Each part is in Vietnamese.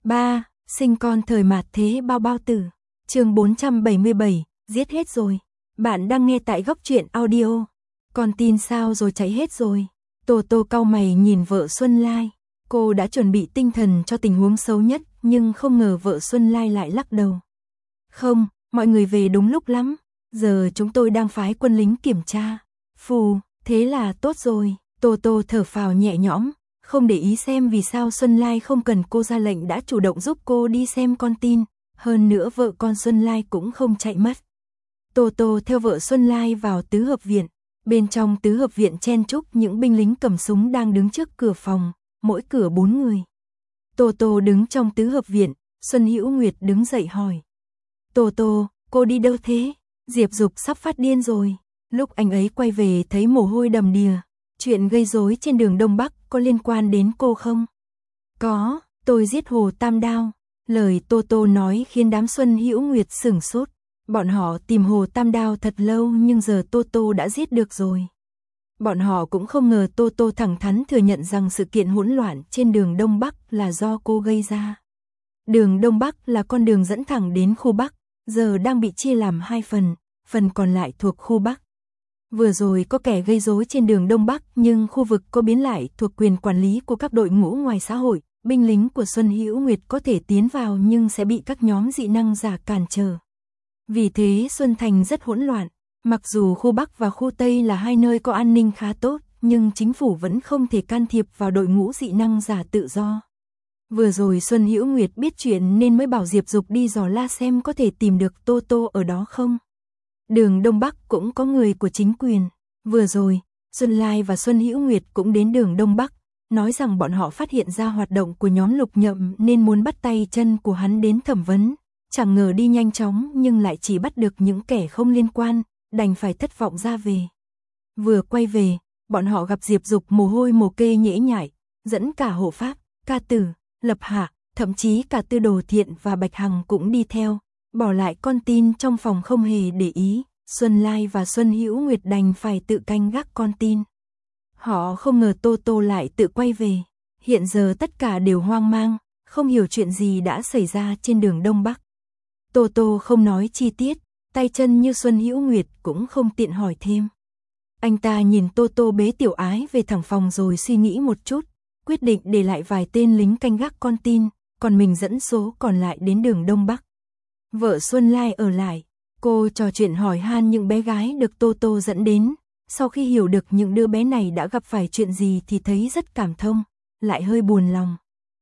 3. Sinh con thời mạt thế bao bao tử. Chương 477, giết hết rồi. Bạn đang nghe tại Góc Truyện Audio. Con tin sao rồi cháy hết rồi. Tô Tô cau mày nhìn vợ Xuân Lai. Cô đã chuẩn bị tinh thần cho tình huống xấu nhất, nhưng không ngờ vợ Xuân Lai lại lắc đầu. Không, mọi người về đúng lúc lắm. Giờ chúng tôi đang phái quân lính kiểm tra. Phù, thế là tốt rồi. Tô Tô thở phào nhẹ nhõm, không để ý xem vì sao Xuân Lai không cần cô ra lệnh đã chủ động giúp cô đi xem con tin. Hơn nữa vợ con Xuân Lai cũng không chạy mất. Tô Tô theo vợ Xuân Lai vào tứ hợp viện. Bên trong tứ hợp viện chen chúc những binh lính cầm súng đang đứng trước cửa phòng, mỗi cửa 4 người. Tô Tô đứng trong tứ hợp viện, Xuân Hữu Nguyệt đứng dậy hỏi. Tô Tô, cô đi đâu thế? Diệp Dục sắp phát điên rồi. Lúc anh ấy quay về thấy mồ hôi đầm đìa. Chuyện gây rối trên đường Đông Bắc có liên quan đến cô không? Có, tôi giết Hồ Tam Đao. Lời Tô Tô nói khiến đám Xuân Hữu Nguyệt sửng sốt. Bọn họ tìm Hồ Tam Đao thật lâu nhưng giờ Tô Tô đã giết được rồi. Bọn họ cũng không ngờ Tô Tô thẳng thắn thừa nhận rằng sự kiện hỗn loạn trên đường Đông Bắc là do cô gây ra. Đường Đông Bắc là con đường dẫn thẳng đến khu Bắc, giờ đang bị chia làm 2 phần, phần còn lại thuộc khu Bắc. Vừa rồi có kẻ gây rối trên đường Đông Bắc nhưng khu vực có biến lại thuộc quyền quản lý của các đội ngũ ngoài xã hội. Binh lính của Xuân Hữu Nguyệt có thể tiến vào nhưng sẽ bị các nhóm dị năng giả cản trở. Vì thế Xuân Thành rất hỗn loạn. Mặc dù khu Bắc và khu Tây là hai nơi có an ninh khá tốt, nhưng chính phủ vẫn không thể can thiệp vào đội ngũ dị năng giả tự do. Vừa rồi Xuân Hữu Nguyệt biết chuyện nên mới bảo Diệp Dục đi dò la xem có thể tìm được Tô Tô ở đó không. Đường Đông Bắc cũng có người của chính quyền. Vừa rồi, Xuân Lai và Xuân Hữu Nguyệt cũng đến đường Đông Bắc, nói rằng bọn họ phát hiện ra hoạt động của nhóm Lục Nhậm nên muốn bắt tay chân của hắn đến thẩm vấn. Chẳng ngờ đi nhanh chóng nhưng lại chỉ bắt được những kẻ không liên quan, đành phải thất vọng ra về. Vừa quay về, bọn họ gặp Diệp Dục mồ hôi mồ kê nhễ nhại, dẫn cả hộ pháp, Ca Tử, Lập Hạ, thậm chí cả Tư Đồ Thiện và Bạch Hằng cũng đi theo, bỏ lại con tin trong phòng không hề để ý. Xuân Lai và Xuân Hữu Nguyệt đành phải tự canh gác con tin. Họ không ngờ Tô Tô lại tự quay về. Hiện giờ tất cả đều hoang mang, không hiểu chuyện gì đã xảy ra trên đường Đông Bắc. Tô Tô không nói chi tiết, tay chân như Xuân Hữu Nguyệt cũng không tiện hỏi thêm. Anh ta nhìn Tô Tô bế Tiểu Ái về thẳng phòng rồi suy nghĩ một chút, quyết định để lại vài tên lính canh gác con tin, còn mình dẫn số còn lại đến đường Đông Bắc. Vợ Xuân Lai ở lại, cô trò chuyện hỏi han những bé gái được Tô Tô dẫn đến. Sau khi hiểu được những đứa bé này đã gặp phải chuyện gì thì thấy rất cảm thông, lại hơi buồn lòng.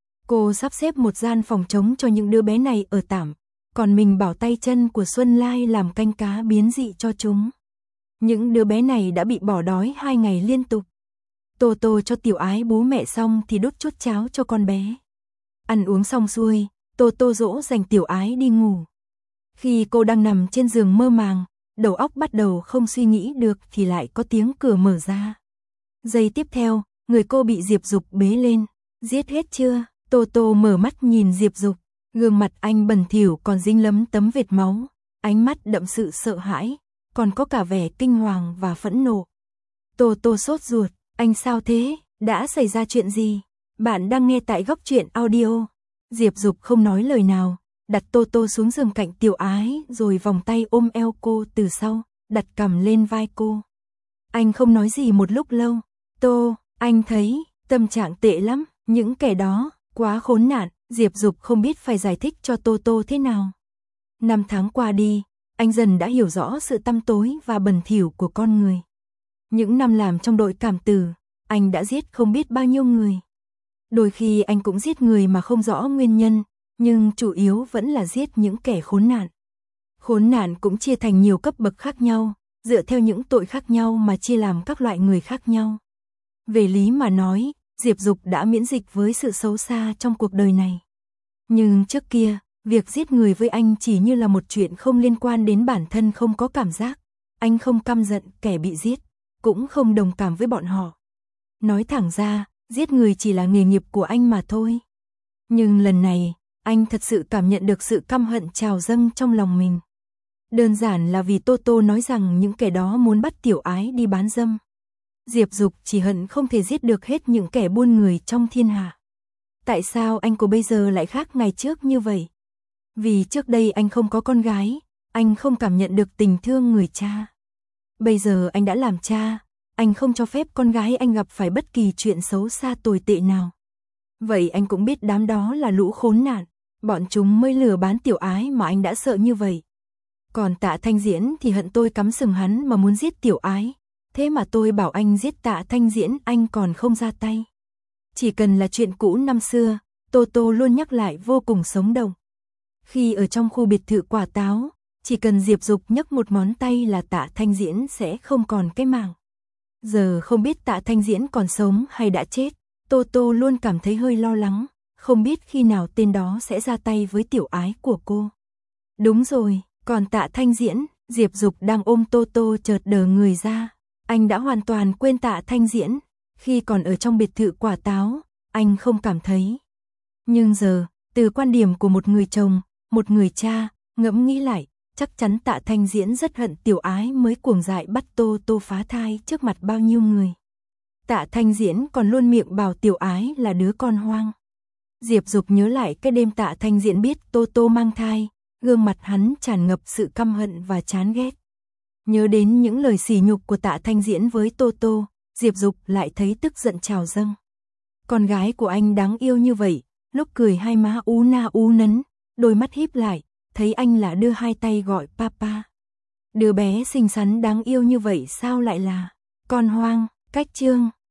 Cô sắp xếp một gian phòng trống cho những đứa bé này ở tạm, còn mình bảo tay chân của Xuân Lai làm canh cá biến dị cho chúng. Những đứa bé này đã bị bỏ đói 2 ngày liên tục. Tô Tô cho Tiểu Ái bú mẹ xong thì đút chút cháo cho con bé. Ăn uống xong xuôi, Tô Tô dỗ dành Tiểu Ái đi ngủ. Khi cô đang nằm trên giường mơ màng, đầu óc bắt đầu không suy nghĩ được thì lại có tiếng cửa mở ra. Giây tiếp theo, người cô bị Diệp Dục bế lên. Giết hết chưa? Tô Tô mở mắt nhìn Diệp Dục, gương mặt anh bẩn thỉu còn dính lấm tấm vệt máu, ánh mắt đậm sự sợ hãi, còn có cả vẻ kinh hoàng và phẫn nộ. Tô Tô sốt ruột, anh sao thế? Đã xảy ra chuyện gì? Bạn đang nghe tại Góc Truyện Audio. Diệp Dục không nói lời nào, đặt Tô Tô xuống giường cạnh Tiểu Ái rồi vòng tay ôm eo cô từ sau, đặt cằm lên vai cô. Anh không nói gì một lúc lâu. Tô, anh thấy tâm trạng tệ lắm, những kẻ đó quá khốn nạn. Diệp Dục không biết phải giải thích cho Tô Tô thế nào. 5 tháng qua đi, anh dần đã hiểu rõ sự tăm tối và bẩn thỉu của con người. Những năm làm trong đội cảm tử, anh đã giết không biết bao nhiêu người. Đôi khi anh cũng giết người mà không rõ nguyên nhân, nhưng chủ yếu vẫn là giết những kẻ khốn nạn. Khốn nạn cũng chia thành nhiều cấp bậc khác nhau, dựa theo những tội khác nhau mà chia làm các loại người khác nhau. Về lý mà nói, Diệp Dục đã miễn dịch với sự xấu xa trong cuộc đời này. Nhưng trước kia, việc giết người với anh chỉ như là một chuyện không liên quan đến bản thân, không có cảm giác. Anh không căm giận kẻ bị giết, cũng không đồng cảm với bọn họ. Nói thẳng ra, giết người chỉ là nghề nghiệp của anh mà thôi. Nhưng lần này, anh thật sự cảm nhận được sự căm hận trào dâng trong lòng mình. Đơn giản là vì Tô Tô nói rằng những kẻ đó muốn bắt Tiểu Ái đi bán dâm. Diệp Dục chỉ hận không thể giết được hết những kẻ buôn người trong thiên hạ. Tại sao anh của bây giờ lại khác ngày trước như vậy? Vì trước đây anh không có con gái, anh không cảm nhận được tình thương người cha. Bây giờ anh đã làm cha, anh không cho phép con gái anh gặp phải bất kỳ chuyện xấu xa tồi tệ nào. Vậy anh cũng biết đám đó là lũ khốn nạn, bọn chúng mới lừa bán Tiểu Ái mà anh đã sợ như vậy. Còn Tạ Thanh Diễn thì hận tôi cắm sừng hắn mà muốn giết Tiểu Ái, thế mà tôi bảo anh giết Tạ Thanh Diễn anh còn không ra tay. Chỉ cần là chuyện cũ năm xưa, Tô Tô luôn nhắc lại vô cùng sống động. Khi ở trong khu biệt thự quả táo, chỉ cần Diệp Dục nhấc một ngón tay là Tạ Thanh Diễn sẽ không còn cái màng. Giờ không biết Tạ Thanh Diễn còn sống hay đã chết, Tô Tô luôn cảm thấy hơi lo lắng, không biết khi nào tên đó sẽ ra tay với Tiểu Ái của cô. Đúng rồi, còn Tạ Thanh Diễn, Diệp Dục đang ôm Tô Tô chợt đờ người ra. Anh đã hoàn toàn quên Tạ Thanh Diễn, khi còn ở trong biệt thự quả táo, anh không cảm thấy. Nhưng giờ, từ quan điểm của một người chồng, một người cha, ngẫm nghĩ lại, chắc chắn Tạ Thanh Diễn rất hận Tiểu Ái mới cuồng dại bắt Tô Tô phá thai trước mặt bao nhiêu người. Tạ Thanh Diễn còn luôn miệng bảo Tiểu Ái là đứa con hoang. Diệp Dục nhớ lại cái đêm Tạ Thanh Diễn biết Tô Tô mang thai, gương mặt hắn tràn ngập sự căm hận và chán ghét. Nhớ đến những lời sỉ nhục của Tạ Thanh Diễn với Tô Tô, Diệp Dục lại thấy tức giận trào dâng. Con gái của anh đáng yêu như vậy, lúc cười hai má ú na ú nấn, đôi mắt híp lại, thấy anh là đưa hai tay gọi papa. Đứa bé xinh xắn đáng yêu như vậy sao lại là con hoang? Cách chương